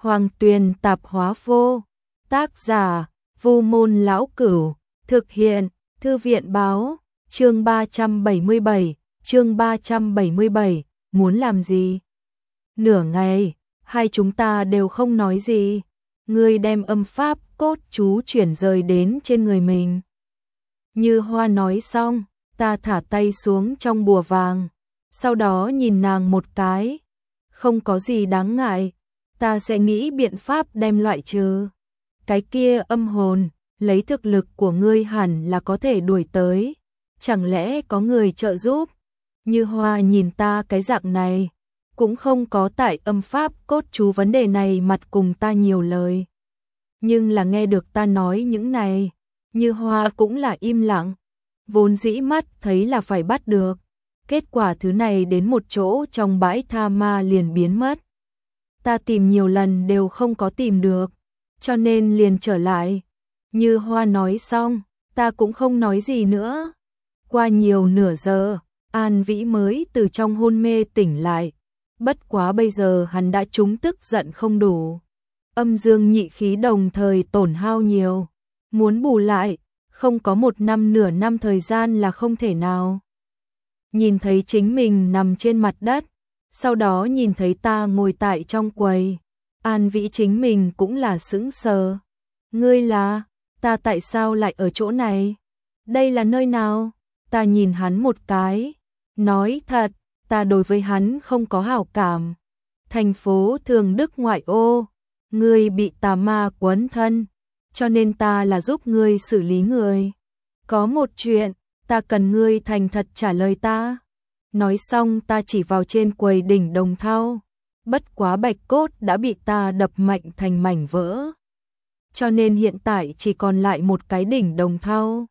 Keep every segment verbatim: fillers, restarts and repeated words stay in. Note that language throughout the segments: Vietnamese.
Hoàng Tuyền tạp hóa vô. Tác giả: Vu Môn Lão Cửu. Thực hiện: Thư viện báo. Chương ba trăm bảy mươi bảy, chương ba trăm bảy mươi bảy, muốn làm gì? Nửa ngày, hai chúng ta đều không nói gì. Ngươi đem âm pháp cốt chú chuyển rời đến trên người mình. Như Hoa nói xong, ta thả tay xuống trong bùa vàng, sau đó nhìn nàng một cái. Không có gì đáng ngại, ta sẽ nghĩ biện pháp đem loại trừ. Cái kia âm hồn, lấy thực lực của ngươi hẳn là có thể đuổi tới. Chẳng lẽ có người trợ giúp? Như Hoa nhìn ta cái dạng này, cũng không có tại âm pháp cốt chú vấn đề này mặt cùng ta nhiều lời. Nhưng là nghe được ta nói những này, Như Hoa cũng là im lặng. Vốn dĩ mắt thấy là phải bắt được, kết quả thứ này đến một chỗ trong bãi tha ma liền biến mất. Ta tìm nhiều lần đều không có tìm được, cho nên liền trở lại. Như Hoa nói xong, ta cũng không nói gì nữa. Qua nhiều nửa giờ, An Vĩ mới từ trong hôn mê tỉnh lại. Bất quá bây giờ hắn đã trúng tức giận không đủ. Âm dương nhị khí đồng thời tổn hao nhiều. Muốn bù lại, không có một năm nửa năm thời gian là không thể nào. Nhìn thấy chính mình nằm trên mặt đất, sau đó nhìn thấy ta ngồi tại trong quầy. An Vĩ chính mình cũng là sững sờ. Ngươi là, ta tại sao lại ở chỗ này? Đây là nơi nào? Ta nhìn hắn một cái, nói thật, ta đối với hắn không có hảo cảm. Thành phố Thường Đức ngoại ô, ngươi bị tà ma quấn thân, cho nên ta là giúp ngươi xử lý người. Có một chuyện, ta cần ngươi thành thật trả lời ta. Nói xong ta chỉ vào trên quầy đỉnh đồng thau. Bất quá bạch cốt đã bị ta đập mạnh thành mảnh vỡ, cho nên hiện tại chỉ còn lại một cái đỉnh đồng thau.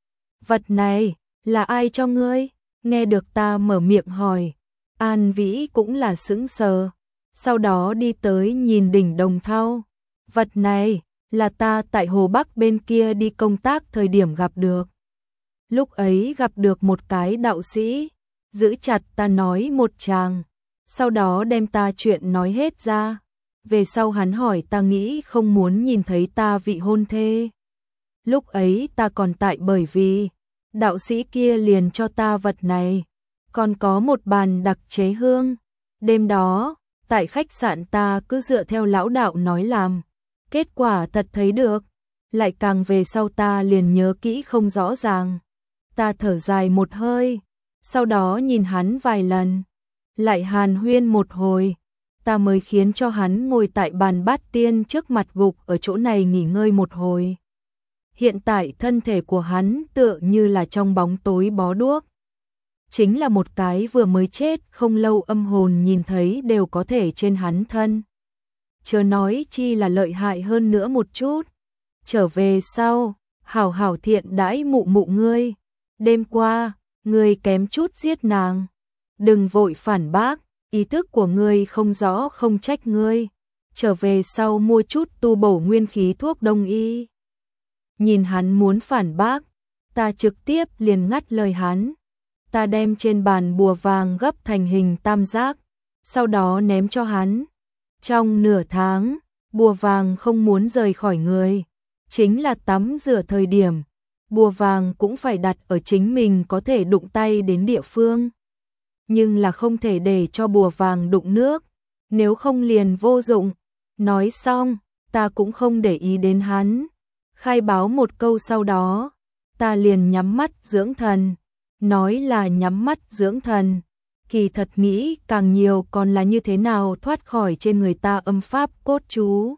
Vật này, là ai cho ngươi? Nghe được ta mở miệng hỏi, An Vĩ cũng là sững sờ, sau đó đi tới nhìn đỉnh đồng thau. Vật này, là ta tại Hồ Bắc bên kia đi công tác thời điểm gặp được. Lúc ấy gặp được một cái đạo sĩ, giữ chặt ta nói một tràng, sau đó đem ta chuyện nói hết ra. Về sau hắn hỏi ta nghĩ không muốn nhìn thấy ta vị hôn thê. Lúc ấy ta còn tại bởi vì đạo sĩ kia liền cho ta vật này, còn có một bàn đặc chế hương. Đêm đó, tại khách sạn ta cứ dựa theo lão đạo nói làm, kết quả thật thấy được, lại càng về sau ta liền nhớ kỹ không rõ ràng. Ta thở dài một hơi, sau đó nhìn hắn vài lần, lại hàn huyên một hồi, ta mới khiến cho hắn ngồi tại bàn bát tiên trước mặt gục ở chỗ này nghỉ ngơi một hồi. Hiện tại thân thể của hắn tựa như là trong bóng tối bó đuốc. Chính là một cái vừa mới chết không lâu âm hồn nhìn thấy đều có thể trên hắn thân. Chớ nói chi là lợi hại hơn nữa một chút. Trở về sau, hảo hảo thiện đãi mụ mụ ngươi. Đêm qua, ngươi kém chút giết nàng. Đừng vội phản bác, ý thức của ngươi không rõ không trách ngươi. Trở về sau mua chút tu bổ nguyên khí thuốc đông y. Nhìn hắn muốn phản bác, ta trực tiếp liền ngắt lời hắn. Ta đem trên bàn bùa vàng gấp thành hình tam giác, sau đó ném cho hắn. Trong nửa tháng, bùa vàng không muốn rời khỏi người. Chính là tắm rửa thời điểm, bùa vàng cũng phải đặt ở chính mình có thể đụng tay đến địa phương. Nhưng là không thể để cho bùa vàng đụng nước, nếu không liền vô dụng. Nói xong, ta cũng không để ý đến hắn. Khai báo một câu sau đó, ta liền nhắm mắt dưỡng thần. Nói là nhắm mắt dưỡng thần, kỳ thật nghĩ càng nhiều còn là như thế nào thoát khỏi trên người ta âm pháp cốt chú.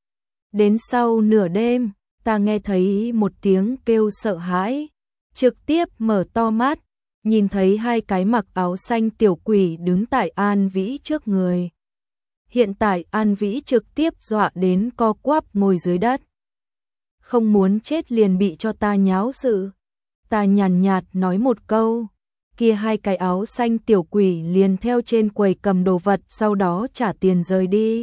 Đến sau nửa đêm, ta nghe thấy một tiếng kêu sợ hãi, trực tiếp mở to mắt, nhìn thấy hai cái mặc áo xanh tiểu quỷ đứng tại An Vĩ trước người. Hiện tại An Vĩ trực tiếp dọa đến co quắp ngồi dưới đất. Không muốn chết liền bị cho ta nháo sự. Ta nhàn nhạt nói một câu, kia hai cái áo xanh tiểu quỷ liền theo trên quầy cầm đồ vật sau đó trả tiền rời đi.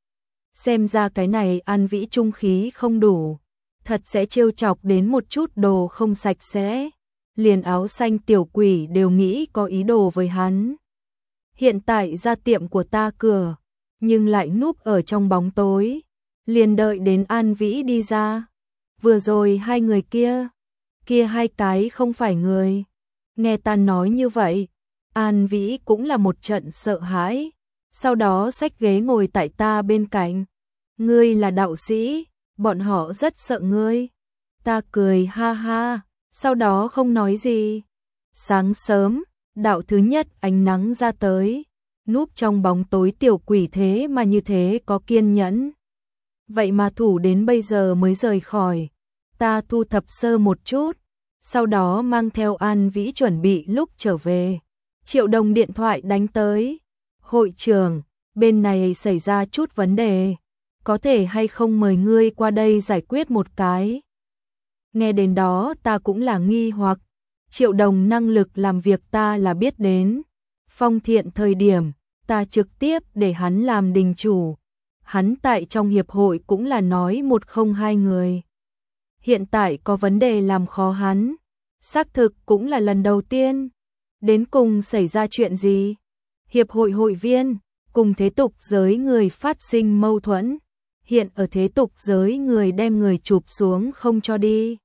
Xem ra cái này An Vĩ trung khí không đủ, thật sẽ trêu chọc đến một chút đồ không sạch sẽ. Liền áo xanh tiểu quỷ đều nghĩ có ý đồ với hắn. Hiện tại ra tiệm của ta cửa, nhưng lại núp ở trong bóng tối, liền đợi đến An Vĩ đi ra. Vừa rồi hai người kia, kia hai cái không phải người. Nghe ta nói như vậy, An Vĩ cũng là một trận sợ hãi, sau đó xách ghế ngồi tại ta bên cạnh. Ngươi là đạo sĩ, bọn họ rất sợ ngươi. Ta cười ha ha, sau đó không nói gì. Sáng sớm, đạo thứ nhất ánh nắng ra tới, núp trong bóng tối tiểu quỷ thế mà như thế có kiên nhẫn. Vậy mà thủ đến bây giờ mới rời khỏi. Ta thu thập sơ một chút, sau đó mang theo An Vĩ chuẩn bị lúc trở về. Triệu Đồng điện thoại đánh tới. Hội trưởng, bên này xảy ra chút vấn đề, có thể hay không mời ngươi qua đây giải quyết một cái. Nghe đến đó ta cũng là nghi hoặc. Triệu Đồng năng lực làm việc ta là biết đến. Phong Thiện thời điểm, ta trực tiếp để hắn làm đình chủ. Hắn tại trong hiệp hội cũng là nói một không hai người. Hiện tại có vấn đề làm khó hắn. Xác thực cũng là lần đầu tiên. Đến cùng xảy ra chuyện gì? Hiệp hội hội viên, cùng thế tục giới người phát sinh mâu thuẫn. Hiện ở thế tục giới người đem người chụp xuống không cho đi.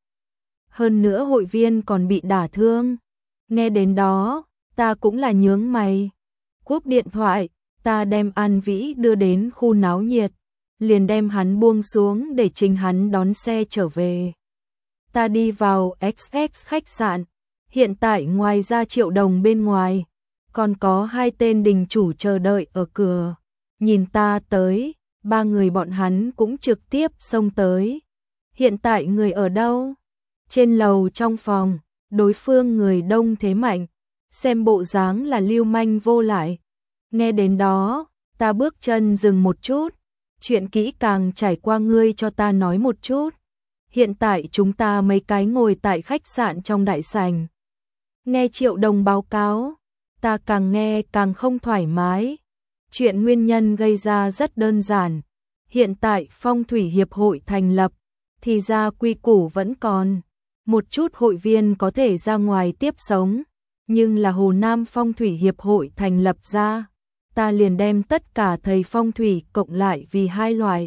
Hơn nữa hội viên còn bị đả thương. Nghe đến đó, ta cũng là nhướng mày. Cúp điện thoại, ta đem An Vĩ đưa đến khu náo nhiệt, liền đem hắn buông xuống để chính hắn đón xe trở về. Ta đi vào ích ích khách sạn, hiện tại ngoài ra Triệu Đồng bên ngoài, còn có hai tên đình chủ chờ đợi ở cửa. Nhìn ta tới, ba người bọn hắn cũng trực tiếp xông tới. Hiện tại người ở đâu? Trên lầu trong phòng, đối phương người đông thế mạnh, xem bộ dáng là lưu manh vô lại. Nghe đến đó, ta bước chân dừng một chút, chuyện kỹ càng trải qua ngươi cho ta nói một chút. Hiện tại chúng ta mấy cái ngồi tại khách sạn trong đại sảnh. Nghe Triệu Đồng báo cáo, ta càng nghe càng không thoải mái. Chuyện nguyên nhân gây ra rất đơn giản. Hiện tại Phong thủy hiệp hội thành lập, thì ra quy củ vẫn còn. Một chút hội viên có thể ra ngoài tiếp sống, nhưng là Hồ Nam Phong thủy hiệp hội thành lập ra, ta liền đem tất cả thầy phong thủy cộng lại vì hai loại.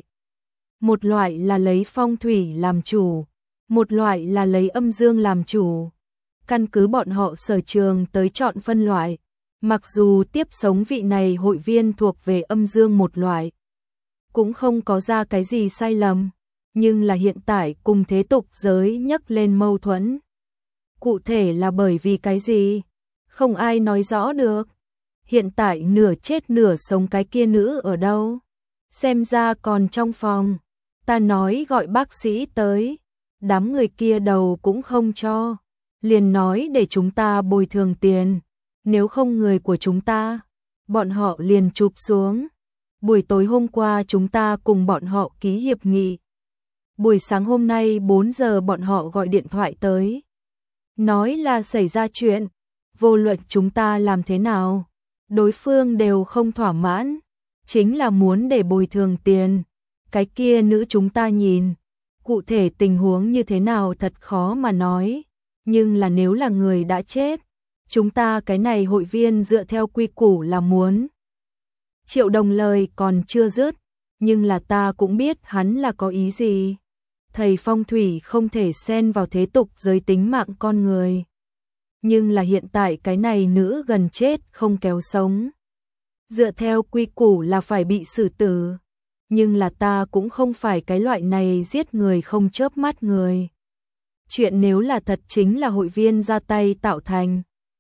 Một loại là lấy phong thủy làm chủ, một loại là lấy âm dương làm chủ. Căn cứ bọn họ sở trường tới chọn phân loại. Mặc dù tiếp sống vị này hội viên thuộc về âm dương một loại, cũng không có ra cái gì sai lầm, nhưng là hiện tại cùng thế tục giới nhấc lên mâu thuẫn. Cụ thể là bởi vì cái gì? Không ai nói rõ được. Hiện tại nửa chết nửa sống cái kia nữ ở đâu? Xem ra còn trong phòng. Ta nói gọi bác sĩ tới. Đám người kia đầu cũng không cho. Liền nói để chúng ta bồi thường tiền. Nếu không người của chúng ta, bọn họ liền chụp xuống. Buổi tối hôm qua chúng ta cùng bọn họ ký hiệp nghị. Buổi sáng hôm nay bốn giờ bọn họ gọi điện thoại tới. Nói là xảy ra chuyện, vô luận chúng ta làm thế nào, đối phương đều không thỏa mãn, chính là muốn để bồi thường tiền. Cái kia nữ chúng ta nhìn, cụ thể tình huống như thế nào thật khó mà nói, nhưng là nếu là người đã chết, chúng ta cái này hội viên dựa theo quy củ là muốn. Triệu Đồng lời còn chưa dứt, nhưng là ta cũng biết hắn là có ý gì. Thầy phong thủy không thể xen vào thế tục giới tính mạng con người. Nhưng là hiện tại cái này nữ gần chết không kéo sống. Dựa theo quy củ là phải bị xử tử. Nhưng là ta cũng không phải cái loại này giết người không chớp mắt người. Chuyện nếu là thật chính là hội viên ra tay tạo thành.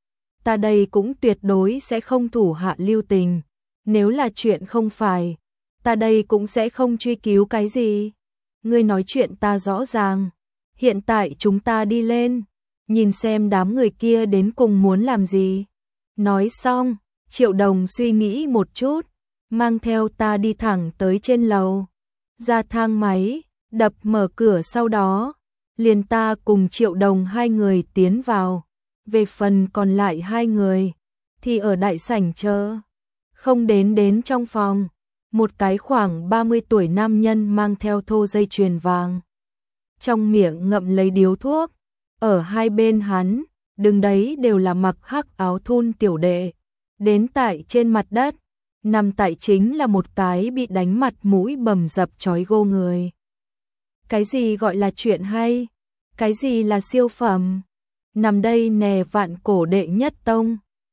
Ta đây cũng tuyệt đối sẽ không thủ hạ lưu tình. Nếu là chuyện không phải, ta đây cũng sẽ không truy cứu cái gì. Ngươi nói chuyện ta rõ ràng. Hiện tại chúng ta đi lên, nhìn xem đám người kia đến cùng muốn làm gì. Nói xong, Triệu Đồng suy nghĩ một chút, mang theo ta đi thẳng tới trên lầu. Ra thang máy, đập mở cửa sau đó, liền ta cùng Triệu Đồng hai người tiến vào. Về phần còn lại hai người, thì ở đại sảnh chờ. Không đến đến trong phòng, một cái khoảng ba mươi tuổi nam nhân mang theo thô dây chuyền vàng. Trong miệng ngậm lấy điếu thuốc, ở hai bên hắn, đứng đấy đều là mặc hắc áo thun tiểu đệ. Đến tại trên mặt đất, nằm tại chính là một cái bị đánh mặt mũi bầm dập chói gô người. Cái gì gọi là chuyện hay? Cái gì là siêu phẩm? Nằm đây nè vạn cổ đệ nhất tông,